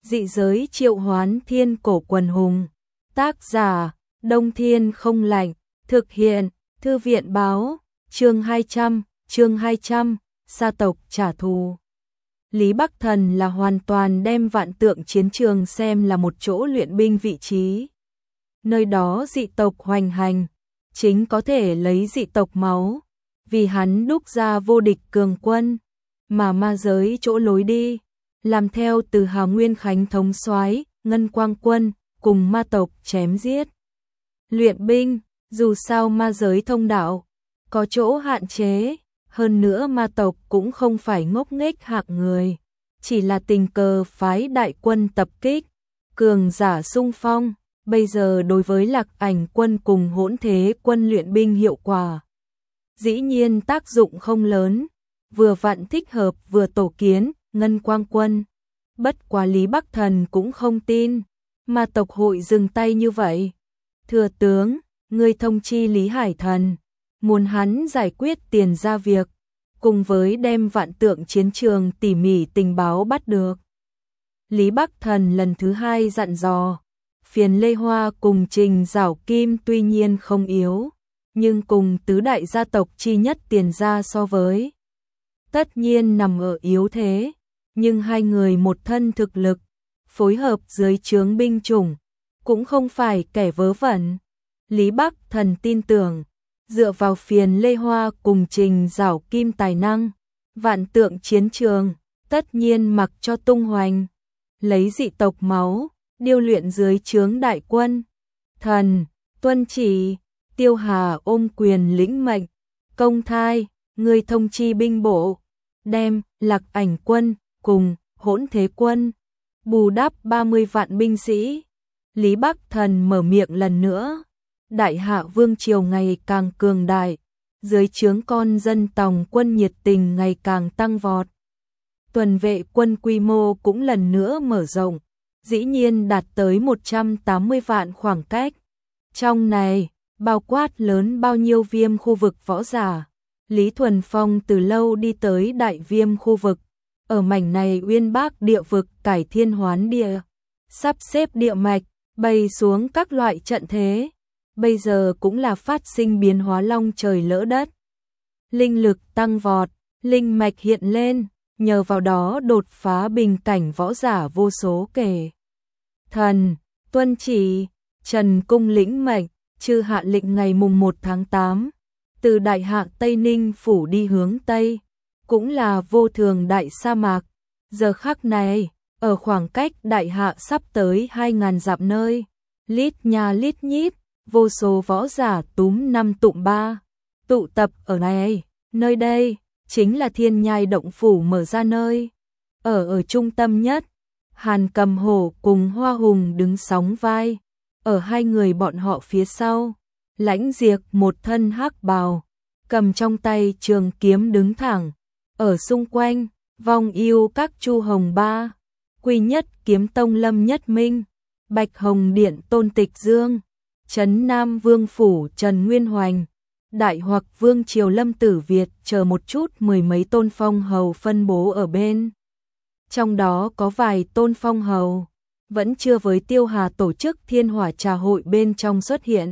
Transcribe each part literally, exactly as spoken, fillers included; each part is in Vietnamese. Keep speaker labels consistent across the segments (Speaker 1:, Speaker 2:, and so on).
Speaker 1: Dị giới triệu hoán thiên cổ quần hùng. Tác giả, Đông Thiên không lạnh. Thực hiện, Thư viện báo. Chương hai trăm, chương hai trăm, sa tộc trả thù. Lý Bắc Thần là hoàn toàn đem vạn tượng chiến trường xem là một chỗ luyện binh vị trí. Nơi đó dị tộc hoành hành, chính có thể lấy dị tộc máu, vì hắn đúc ra vô địch cường quân, mà ma giới chỗ lối đi, làm theo từ Hào Nguyên Khánh thống soái, Ngân Quang Quân, cùng ma tộc chém giết. Luyện binh, dù sao ma giới thông đạo, có chỗ hạn chế, hơn nữa ma tộc cũng không phải ngốc nghếch hạng người, chỉ là tình cờ phái đại quân tập kích, cường giả xung phong, bây giờ đối với Lạc Ảnh quân cùng Hỗn Thế quân luyện binh hiệu quả. Dĩ nhiên tác dụng không lớn, vừa vặn thích hợp vừa tổ kiến, Ngân Quang quân. Bất quá Lý Bắc Thần cũng không tin, ma tộc hội dừng tay như vậy. Thừa tướng, người thông chi Lý Hải Thần, muốn hắn giải quyết tiền ra việc, cùng với đem vạn tượng chiến trường tỉ mỉ tình báo bắt được. Lý Bắc Thần lần thứ hai dặn dò, Phiền Lê Hoa cùng Trình Giảo Kim tuy nhiên không yếu, nhưng cùng tứ đại gia tộc chi nhất Tiền gia so với, tất nhiên nằm ở yếu thế, nhưng hai người một thân thực lực, phối hợp dưới trướng binh chủng, cũng không phải kẻ vớ vẩn. Lý Bắc Thần tin tưởng, dựa vào Phiền Lê Hoa cùng Trình Giảo Kim tài năng, vạn tượng chiến trường, tất nhiên mặc cho tung hoành, lấy dị tộc máu, điêu luyện dưới trướng đại quân. Thần, tuân chỉ, Tiêu Hà ôm quyền lĩnh mệnh, công thai, người thông chi binh bộ, đem Lạc Ảnh quân cùng Hỗn Thế quân, bù đắp ba mươi vạn binh sĩ. Lý Bắc Thần mở miệng lần nữa, Đại Hạ vương triều ngày càng cường đại, dưới trướng con dân tòng quân nhiệt tình ngày càng tăng vọt. Tuần vệ quân quy mô cũng lần nữa mở rộng, dĩ nhiên đạt tới một trăm tám mươi vạn khoảng cách. Trong này, bao quát lớn bao nhiêu viêm khu vực võ giả. Lý Thuần Phong từ lâu đi tới đại viêm khu vực, ở mảnh này uyên bác địa vực cải thiên hoán địa, sắp xếp địa mạch, bày xuống các loại trận thế. Bây giờ cũng là phát sinh biến hóa long trời lỡ đất. Linh lực tăng vọt, linh mạch hiện lên, nhờ vào đó đột phá bình cảnh võ giả vô số kể. Thần, tuân chỉ, Trần cung lĩnh mệnh, chư hạ lệnh ngày mùng một tháng tám, từ Đại Hạ Tây Ninh phủ đi hướng Tây, cũng là vô thường đại sa mạc. Giờ khắc này, ở khoảng cách Đại Hạ sắp tới hai ngàn dặm nơi, lít nha lít nhít, vô số võ giả túm năm tụm ba, tụ tập ở này, nơi đây, chính là Thiên Nhai Động Phủ mở ra nơi. Ở ở trung tâm nhất, Hàn Cầm Hổ cùng Hoa Hùng đứng sóng vai, ở hai người bọn họ phía sau, Lãnh Diệp một thân hắc bào, cầm trong tay trường kiếm đứng thẳng, ở xung quanh, vong yêu các Chu Hồng Ba, Quy Nhất Kiếm Tông Lâm Nhất Minh, Bạch Hồng Điện Tôn Tịch Dương, Trấn Nam Vương Phủ Trần Nguyên Hoành, Đại Hoặc Vương Triều Lâm Tử Việt chờ một chút mười mấy tôn phong hầu phân bố ở bên. Trong đó có vài tôn phong hầu, vẫn chưa với Tiêu Hà tổ chức Thiên Hỏa Trà hội bên trong xuất hiện.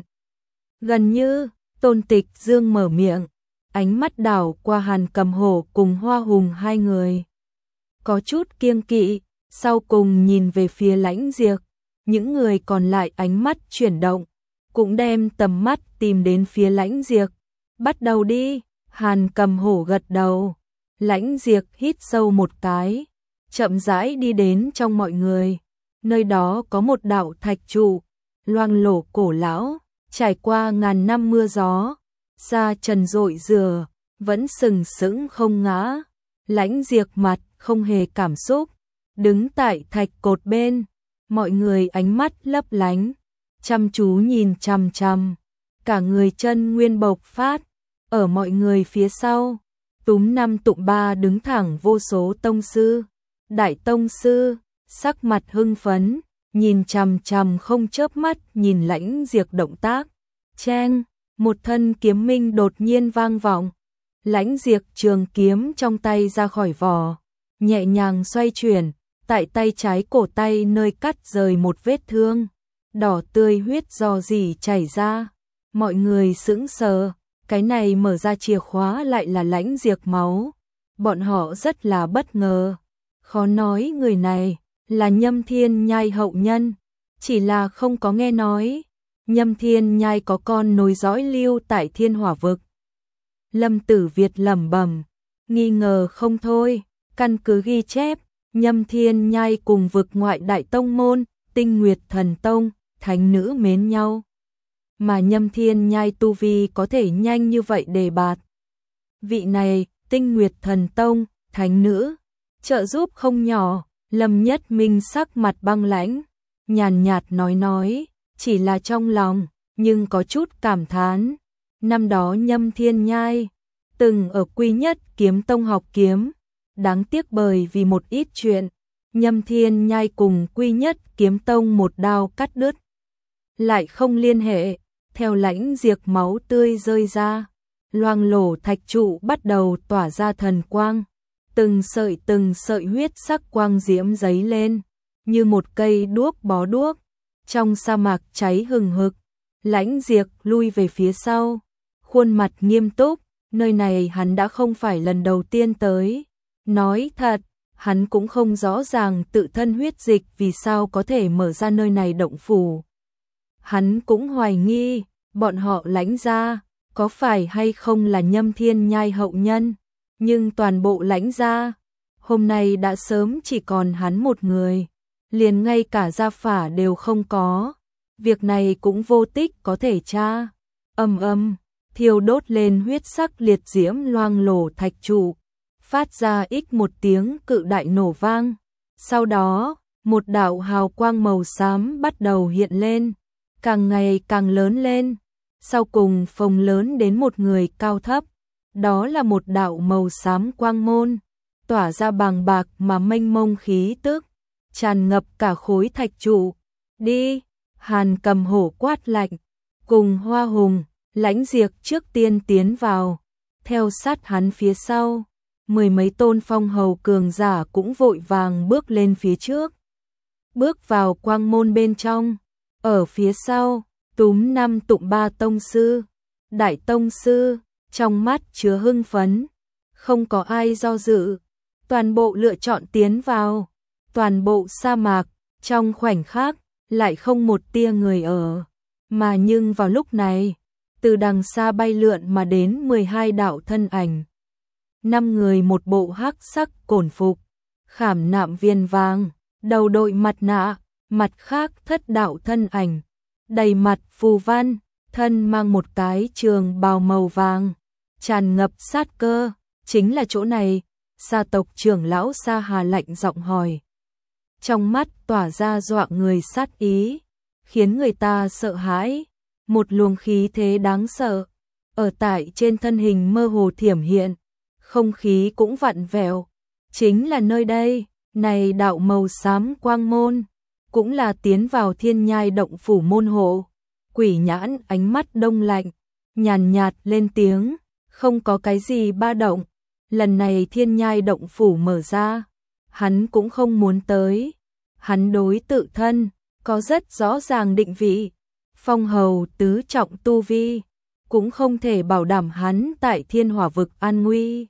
Speaker 1: Gần như, Tôn Tịch Dương mở miệng, ánh mắt đảo qua Hàn Cầm Hổ cùng Hoa Hùng hai người. Có chút kiêng kỵ, sau cùng nhìn về phía Lãnh Diệp, những người còn lại ánh mắt chuyển động, cũng đem tầm mắt tìm đến phía Lãnh Diệp. Bắt đầu đi, Hàn Cầm Hổ gật đầu, Lãnh Diệp hít sâu một cái, chậm rãi đi đến trong mọi người. Nơi đó có một đạo thạch trụ, loang lổ cổ lão, trải qua ngàn năm mưa gió, da trần rội rửa, vẫn sừng sững không ngã. Lãnh Diệp mặt không hề cảm xúc, đứng tại thạch cột bên, mọi người ánh mắt lấp lánh, chăm chú nhìn chằm chằm, cả người chân nguyên bộc phát, ở mọi người phía sau, túm năm tụm ba đứng thẳng vô số tông sư, đại tông sư, sắc mặt hưng phấn, nhìn chằm chằm không chớp mắt nhìn Lãnh Diệp động tác. Cheng, một thân kiếm minh đột nhiên vang vọng, Lãnh Diệp trường kiếm trong tay ra khỏi vỏ, nhẹ nhàng xoay chuyển, tại tay trái cổ tay nơi cắt rời một vết thương, đỏ tươi huyết do gì chảy ra. Mọi người sững sờ, cái này mở ra chìa khóa lại là Lãnh Diệp máu. Bọn họ rất là bất ngờ, khó nói người này là Nhâm Thiên Nhai hậu nhân, chỉ là không có nghe nói Nhâm Thiên Nhai có con nối dõi lưu tại Thiên Hỏa vực. Lâm Tử Việt lẩm bẩm, nghi ngờ không thôi, căn cứ ghi chép, Nhâm Thiên Nhai cùng vực ngoại đại tông môn, Tinh Nguyệt Thần Tông, thánh nữ mến nhau. Mà Nhâm Thiên Nhai tu vi có thể nhanh như vậy đề bạt. Vị này, Tinh Nguyệt Thần Tông, thánh nữ, trợ giúp không nhỏ. Lâm Nhất Minh sắc mặt băng lãnh, nhàn nhạt nói nói, chỉ là trong lòng, nhưng có chút cảm thán. Năm đó Nhâm Thiên Nhai từng ở Quy Nhất Kiếm Tông học kiếm, đáng tiếc bởi vì một ít chuyện, Nhâm Thiên Nhai cùng Quy Nhất Kiếm Tông một đao cắt đứt, lại không liên hệ. Theo Lãnh Diệp máu tươi rơi ra, loang lổ thạch trụ bắt đầu tỏa ra thần quang, từng sợi từng sợi huyết sắc quang diễm giấy lên, như một cây đuốc bó đuốc, trong sa mạc cháy hừng hực. Lãnh Diệp lui về phía sau, khuôn mặt nghiêm túc, nơi này hắn đã không phải lần đầu tiên tới. Nói thật, hắn cũng không rõ ràng tự thân huyết dịch vì sao có thể mở ra nơi này động phủ. Hắn cũng hoài nghi, bọn họ Lãnh gia, có phải hay không là Nhâm Thiên Nhai hậu nhân, nhưng toàn bộ Lãnh gia, hôm nay đã sớm chỉ còn hắn một người, liền ngay cả gia phả đều không có, việc này cũng vô tích có thể tra. Âm âm, thiêu đốt lên huyết sắc liệt diễm loang lổ thạch trụ, phát ra ích một tiếng cự đại nổ vang, sau đó, một đạo hào quang màu xám bắt đầu hiện lên, càng ngày càng lớn lên, sau cùng phồng lớn đến một người cao thấp, đó là một đạo màu xám quang môn, tỏa ra bàng bạc mà mênh mông khí tức, tràn ngập cả khối thạch trụ. Đi, Hàn Cầm hổ quát lạnh, cùng Hoa Hùng, Lãnh Diệp trước tiên tiến vào, theo sát hắn phía sau, mười mấy tôn phong hầu cường giả cũng vội vàng bước lên phía trước, bước vào quang môn bên trong. Ở phía sau, túm năm tụng ba tông sư, đại tông sư, trong mắt chứa hưng phấn, không có ai do dự, toàn bộ lựa chọn tiến vào, toàn bộ sa mạc, trong khoảnh khắc, lại không một tia người ở, mà nhưng vào lúc này, từ đằng xa bay lượn mà đến mười hai đạo thân ảnh. Năm người một bộ hắc sắc cổn phục, khảm nạm viền vàng, đầu đội mặt nạ, mặt khác thất đạo thân ảnh, đầy mặt phù văn, thân mang một cái trường bào màu vàng, tràn ngập sát cơ, chính là chỗ này. Sa tộc trưởng lão Sa Hà lạnh giọng hỏi, trong mắt tỏa ra dọa người sát ý, khiến người ta sợ hãi, một luồng khí thế đáng sợ ở tại trên thân hình mơ hồ thiểm hiện, không khí cũng vặn vẹo. Chính là nơi đây, này đạo màu xám quang môn, cũng là tiến vào Thiên Nhai động phủ môn hộ. Quỷ Nhãn ánh mắt đông lạnh, nhàn nhạt lên tiếng, không có cái gì ba động. Lần này Thiên Nhai động phủ mở ra, hắn cũng không muốn tới. Hắn đối tự thân có rất rõ ràng định vị, phong hầu tứ trọng tu vi, cũng không thể bảo đảm hắn tại Thiên Hỏa vực an nguy.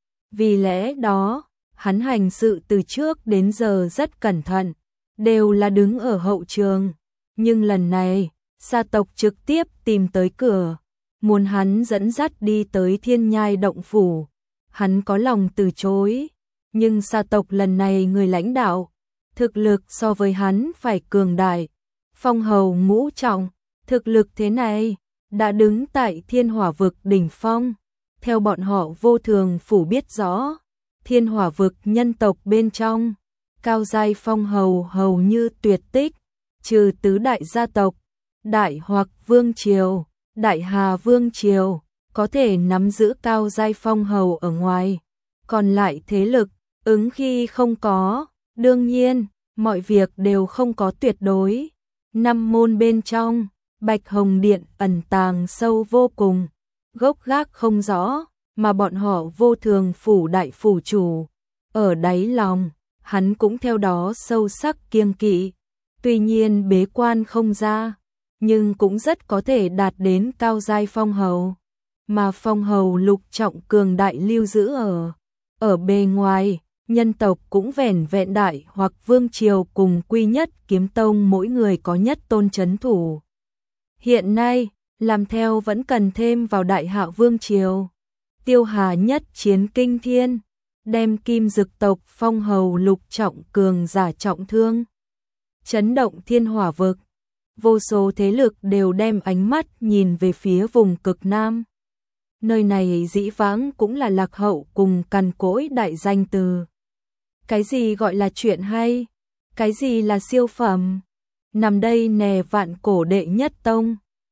Speaker 1: Vì lẽ đó, hắn hành sự từ trước đến giờ rất cẩn thận, đều là đứng ở hậu trường. Nhưng lần này, Sa tộc trực tiếp tìm tới cửa, muốn hắn dẫn dắt đi tới Thiên Nhai động phủ. Hắn có lòng từ chối, nhưng Sa tộc lần này người lãnh đạo, thực lực so với hắn phải cường đại. Phong hầu ngũ trọng, thực lực thế này, đã đứng tại Thiên Hỏa vực đỉnh phong. Theo bọn họ Vô Thường phủ biết rõ, Thiên Hỏa vực nhân tộc bên trong, cao giai phong hầu hầu như tuyệt tích, trừ tứ đại gia tộc, Đại Hoặc Vương Triều, Đại Hà Vương Triều, có thể nắm giữ cao giai phong hầu ở ngoài. Còn lại thế lực, ứng khi không có, đương nhiên, mọi việc đều không có tuyệt đối. Năm môn bên trong, Bạch Hồng Điện ẩn tàng sâu vô cùng, gốc gác không rõ, mà bọn họ Vô Thường phủ đại phủ chủ, ở đáy lòng, hắn cũng theo đó sâu sắc kiêng kỵ. Tuy nhiên bế quan không ra, nhưng cũng rất có thể đạt đến cao giai phong hầu. Mà phong hầu lục trọng cường đại lưu giữ ở ở bề ngoài, nhân tộc cũng vẻn vẹn đại hoặc vương triều cùng Quy Nhất Kiếm Tông mỗi người có nhất tôn trấn thủ. Hiện nay, làm theo vẫn cần thêm vào đại hạ vương triều. Tiêu Hà nhất chiến kinh thiên, đem Kim Dực tộc phong hầu lục trọng cường giả trọng thương, chấn động thiên hỏa vực. Vô số thế lực đều đem ánh mắt nhìn về phía vùng cực Nam. Nơi này dĩ vãng cũng là lạc hậu cùng cằn cỗi đại danh từ. Cái gì gọi là chuyện hay? Cái gì là siêu phẩm? Nằm đây nè vạn cổ đệ nhất tông,